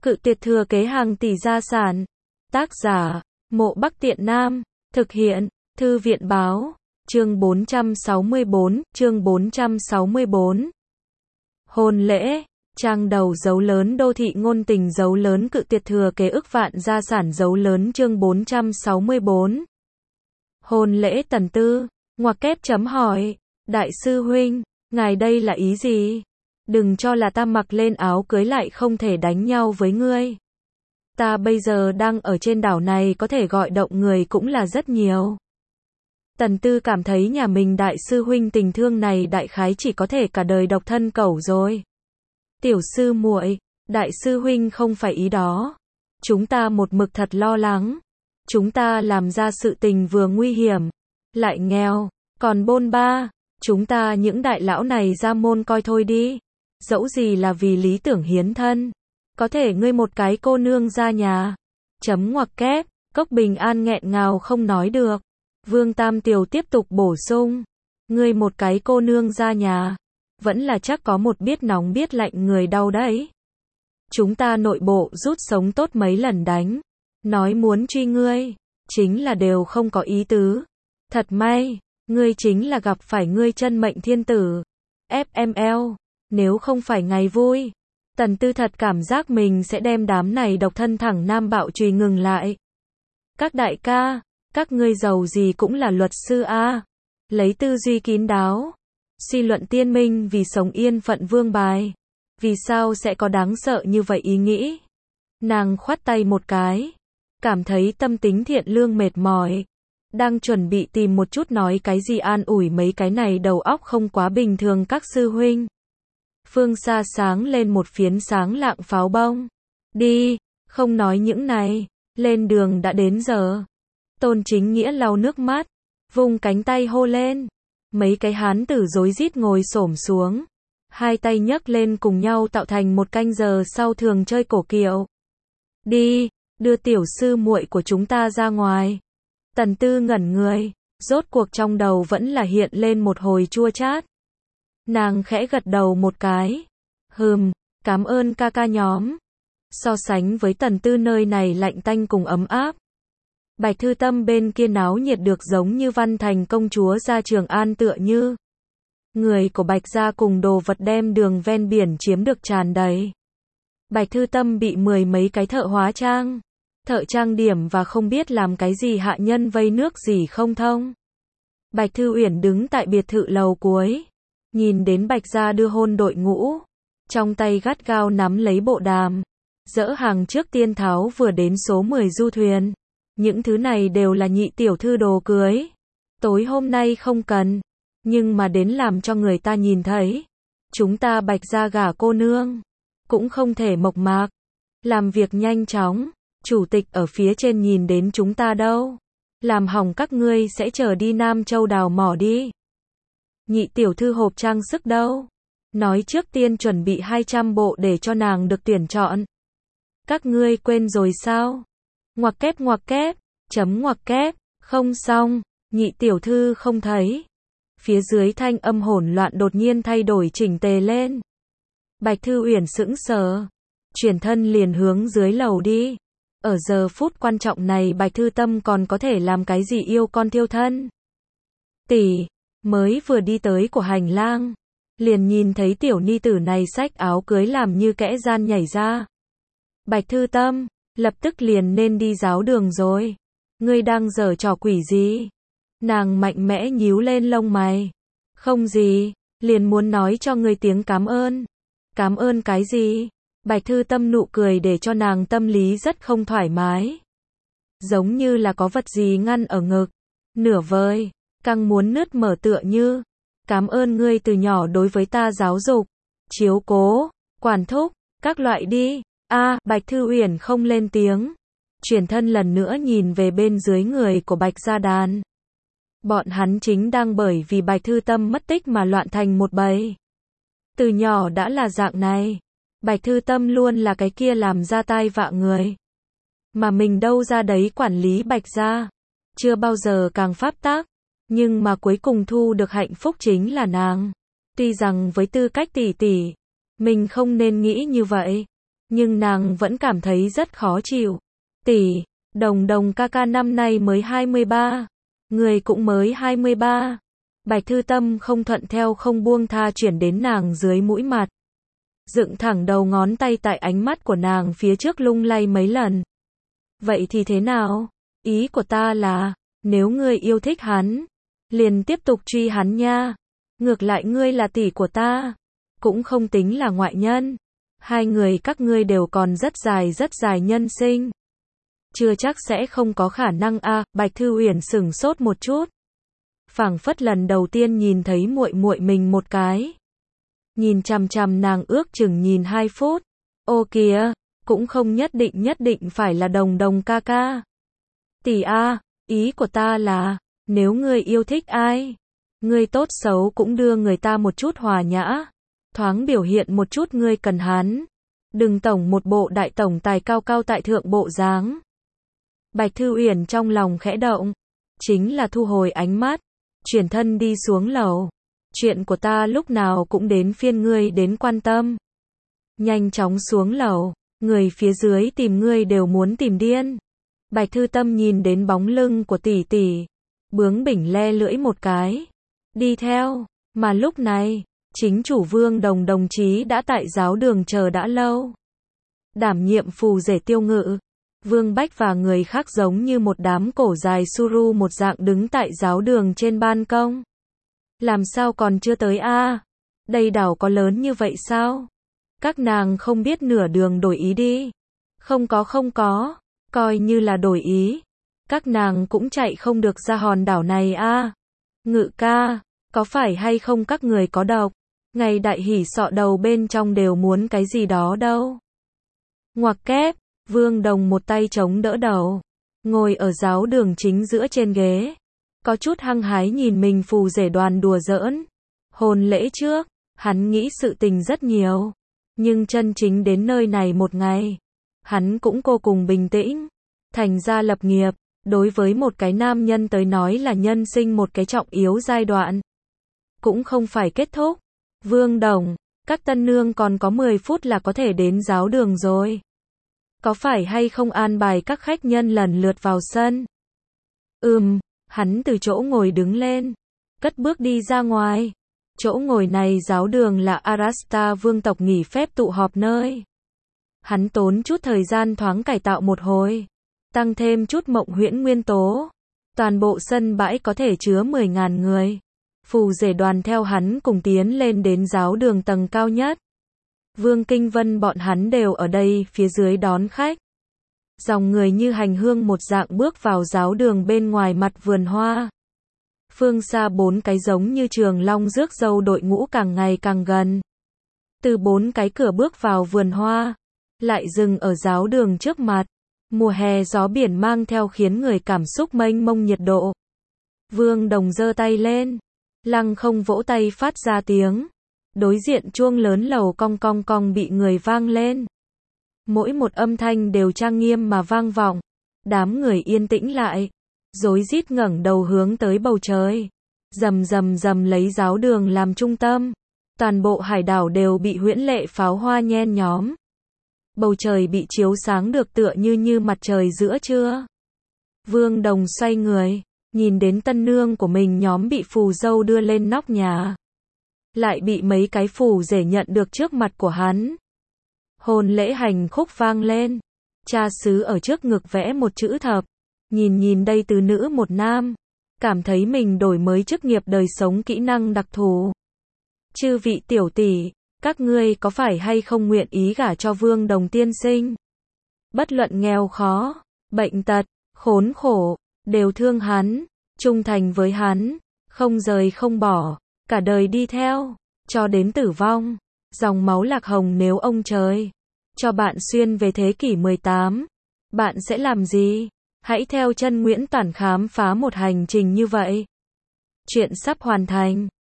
Cự tuyệt thừa kế hàng tỷ gia sản. Tác giả, Mộ Bắc Tiện Nam. Thực hiện, Thư viện báo. Chương 464. Hôn lễ. Trang đầu dấu lớn đô thị ngôn tình dấu lớn cự tuyệt thừa kế ức vạn gia sản dấu lớn chương 464. Hôn lễ Tần Tư. Ngoặc kép chấm hỏi. Đại sư huynh, ngài đây là ý gì? Đừng cho là ta mặc lên áo cưới lại không thể đánh nhau với ngươi. Ta bây giờ đang ở trên đảo này có thể gọi động người cũng là rất nhiều. Tần Tư cảm thấy nhà mình đại sư huynh tình thương này đại khái chỉ có thể cả đời độc thân cẩu rồi. Tiểu sư muội, đại sư huynh không phải ý đó. Chúng ta một mực thật lo lắng. Chúng ta làm ra sự tình vừa nguy hiểm, lại nghèo, còn bôn ba. Chúng ta những đại lão này ra môn coi thôi đi. Dẫu gì là vì lý tưởng hiến thân. Có thể ngươi một cái cô nương ra nhà. Chấm ngoặc kép, Cốc Bình An nghẹn ngào không nói được. Vương Tam Tiều tiếp tục bổ sung. Ngươi một cái cô nương ra nhà. Vẫn là chắc có một biết nóng biết lạnh người đau đấy. Chúng ta nội bộ rút sống tốt mấy lần đánh. Nói muốn truy ngươi. Chính là đều không có ý tứ. Thật may, ngươi chính là gặp phải ngươi chân mệnh thiên tử. FML, nếu không phải ngày vui. Tần Tư thật cảm giác mình sẽ đem đám này độc thân thẳng nam bạo chùy ngừng lại. Các đại ca, các ngươi giàu gì cũng là luật sư a. Lấy tư duy kín đáo. Suy luận tiên minh vì sống yên phận vương bài. Vì sao sẽ có đáng sợ như vậy ý nghĩ? Nàng khoát tay một cái. Cảm thấy tâm tính thiện lương mệt mỏi. Đang chuẩn bị tìm một chút nói cái gì an ủi mấy cái này đầu óc không quá bình thường các sư huynh. Phương xa sáng lên một phiến sáng lạng pháo bông. Đi, không nói những này. Lên đường đã đến giờ. Tôn Chính Nghĩa lau nước mắt. Vung cánh tay hô lên. Mấy cái hán tử rối rít ngồi xổm xuống. Hai tay nhấc lên cùng nhau tạo thành một canh giờ sau thường chơi cổ kiệu. Đi, đưa tiểu sư muội của chúng ta ra ngoài. Tần Tư ngẩn người. Rốt cuộc trong đầu vẫn là hiện lên một hồi chua chát. Nàng khẽ gật đầu một cái. Cảm ơn ca ca nhóm. So sánh với Tần Tư nơi này lạnh tanh cùng ấm áp. Bạch Thư Tâm bên kia náo nhiệt được giống như Văn Thành công chúa ra Trường An tựa như. Người của Bạch gia cùng đồ vật đem đường ven biển chiếm được tràn đầy. Bạch Thư Tâm bị mười mấy cái thợ hóa trang, thợ trang điểm và không biết làm cái gì hạ nhân vây nước gì không thông. Bạch Thư Uyển đứng tại biệt thự lầu cuối. Nhìn đến Bạch gia đưa hôn đội ngũ. Trong tay gắt gao nắm lấy bộ đàm. Dỡ hàng trước tiên tháo vừa đến số 10 du thuyền. Những thứ này đều là nhị tiểu thư đồ cưới. Tối hôm nay không cần. Nhưng mà đến làm cho người ta nhìn thấy. Chúng ta Bạch gia gả cô nương. Cũng không thể mộc mạc. Làm việc nhanh chóng. Chủ tịch ở phía trên nhìn đến chúng ta đâu. Làm hỏng các ngươi sẽ trở đi Nam Châu đào mỏ đi. Nhị tiểu thư hộp trang sức đâu? Nói trước tiên chuẩn bị 200 bộ để cho nàng được tuyển chọn. Các ngươi quên rồi sao? Ngoặc kép, chấm ngoặc kép, không xong, nhị tiểu thư không thấy. Phía dưới thanh âm hỗn loạn đột nhiên thay đổi chỉnh tề lên. Bạch Thư Uyển sững sờ, chuyển thân liền hướng dưới lầu đi. Ở giờ phút quan trọng này Bạch Thư Tâm còn có thể làm cái gì yêu con thiêu thân. Tỷ, mới vừa đi tới của hành lang, liền nhìn thấy tiểu ni tử này xách áo cưới làm như kẽ gian nhảy ra. Bạch Thư Tâm, lập tức liền nên đi giáo đường rồi. Ngươi đang giở trò quỷ gì? Nàng mạnh mẽ nhíu lên lông mày. Không gì, liền muốn nói cho ngươi tiếng cảm ơn. Cảm ơn cái gì? Bạch Thư Tâm nụ cười để cho nàng tâm lý rất không thoải mái. Giống như là có vật gì ngăn ở ngực. Nửa vời, căng muốn nứt mở tựa như. Cảm ơn ngươi từ nhỏ đối với ta giáo dục, chiếu cố, quản thúc, các loại đi. Bạch Thư Uyển không lên tiếng. Chuyển thân lần nữa nhìn về bên dưới người của Bạch gia đàn. Bọn hắn chính đang bởi vì Bạch Thư Tâm mất tích mà loạn thành một bầy. Từ nhỏ đã là dạng này. Bạch Thư Tâm luôn là cái kia làm ra tai vạ người. Mà mình đâu ra đấy quản lý Bạch gia. Chưa bao giờ càng pháp tác. Nhưng mà cuối cùng thu được hạnh phúc chính là nàng. Tuy rằng với tư cách tỷ tỷ, mình không nên nghĩ như vậy. nhưng nàng vẫn cảm thấy rất khó chịu. Tỷ, Đồng Đồng ca ca năm nay mới 23, người cũng mới 23. Bạch Thư Tâm không thuận theo không buông tha chuyển đến nàng dưới mũi mặt. Dựng thẳng đầu ngón tay tại ánh mắt của nàng phía trước lung lay mấy lần. Vậy thì thế nào? Ý của ta là, nếu ngươi yêu thích hắn, liền tiếp tục truy hắn nha. Ngược lại ngươi là tỷ của ta, cũng không tính là ngoại nhân. Hai người các ngươi đều còn rất dài nhân sinh. Chưa chắc sẽ không có khả năng a. Bạch Thư Uyển sửng sốt một chút. Phảng phất lần đầu tiên nhìn thấy muội muội mình một cái. Nhìn chằm chằm nàng ước chừng nhìn 2 phút. Ô kìa, cũng không nhất định phải là Đồng Đồng ca ca. Tỷ a, ý của ta là, nếu ngươi yêu thích ai, ngươi tốt xấu cũng đưa người ta một chút hòa nhã, thoáng biểu hiện một chút ngươi cần hắn. Đừng tổng một bộ đại tổng tài cao cao tại thượng bộ dáng. Bạch Thư Uyển trong lòng khẽ động, chính là thu hồi ánh mắt, chuyển thân đi xuống lầu. Chuyện của ta lúc nào cũng đến phiên ngươi đến quan tâm. Nhanh chóng xuống lầu, người phía dưới tìm ngươi đều muốn tìm điên. Bạch Thư Tâm nhìn đến bóng lưng của tỷ tỷ, bướng bỉnh le lưỡi một cái, đi theo, mà lúc này, chính chủ Vương Đồng đồng chí đã tại giáo đường chờ đã lâu. Đảm nhiệm phù rể tiêu ngự, Vương Bách và người khác giống như một đám cổ dài suru một dạng đứng tại giáo đường trên ban công. Làm sao còn chưa tới a? Đây đảo có lớn như vậy sao? Các nàng không biết nửa đường đổi ý đi. Không có, coi như là đổi ý. Các nàng cũng chạy không được ra hòn đảo này a. Ngự ca, có phải hay không các người có độc? Ngày đại hỉ sọ đầu bên trong đều muốn cái gì đó đâu. Ngoặc kép, Vương Đồng một tay chống đỡ đầu, ngồi ở giáo đường chính giữa trên ghế. Có chút hăng hái nhìn mình phù rể đoàn đùa giỡn. Hôn lễ trước, hắn nghĩ sự tình rất nhiều. Nhưng chân chính đến nơi này một ngày, hắn cũng vô cùng bình tĩnh. Thành ra lập nghiệp, đối với một cái nam nhân tới nói là nhân sinh một cái trọng yếu giai đoạn. Cũng không phải kết thúc. Vương Đồng, các tân nương còn có 10 phút là có thể đến giáo đường rồi. Có phải hay không an bài các khách nhân lần lượt vào sân? Hắn từ chỗ ngồi đứng lên, cất bước đi ra ngoài. Chỗ ngồi này giáo đường là Arasta vương tộc nghỉ phép tụ họp nơi. Hắn tốn chút thời gian thoáng cải tạo một hồi, tăng thêm chút mộng huyễn nguyên tố. Toàn bộ sân bãi có thể chứa 10.000 người. Phù rể đoàn theo hắn cùng tiến lên đến giáo đường tầng cao nhất. Vương Kinh Vân bọn hắn đều ở đây phía dưới đón khách. Dòng người như hành hương một dạng bước vào giáo đường bên ngoài mặt vườn hoa. Phương xa 4 cái giống như trường long rước dâu đội ngũ càng ngày càng gần. Từ 4 cái cửa bước vào vườn hoa, lại dừng ở giáo đường trước mặt. Mùa hè gió biển mang theo khiến người cảm xúc mênh mông nhiệt độ. Vương Đồng giơ tay lên, lăng không vỗ tay phát ra tiếng. Đối diện chuông lớn lầu cong cong cong bị người vang lên. Mỗi một âm thanh đều trang nghiêm mà vang vọng. Đám người yên tĩnh lại, rối rít ngẩng đầu hướng tới bầu trời. Rầm lấy giáo đường làm trung tâm. Toàn bộ hải đảo đều bị huyễn lệ pháo hoa nhen nhóm. Bầu trời bị chiếu sáng được tựa như mặt trời giữa trưa. Vương Đồng xoay người, nhìn đến tân nương của mình nhóm bị phù dâu đưa lên nóc nhà. Lại bị mấy cái phù rể nhận được trước mặt của hắn. Hôn lễ hành khúc vang lên. Cha xứ ở trước ngực vẽ một chữ thập. Nhìn đây từ nữ một nam. Cảm thấy mình đổi mới chức nghiệp đời sống kỹ năng đặc thù. Chư vị tiểu tỷ, các ngươi có phải hay không nguyện ý gả cho Vương Đồng tiên sinh? Bất luận nghèo khó, bệnh tật, khốn khổ, đều thương hắn, trung thành với hắn, không rời không bỏ, cả đời đi theo, cho đến tử vong. Dòng máu lạc hồng nếu ông trời cho bạn xuyên về thế kỷ 18, bạn sẽ làm gì? Hãy theo chân Nguyễn Toản khám phá một hành trình như vậy. Chuyện sắp hoàn thành.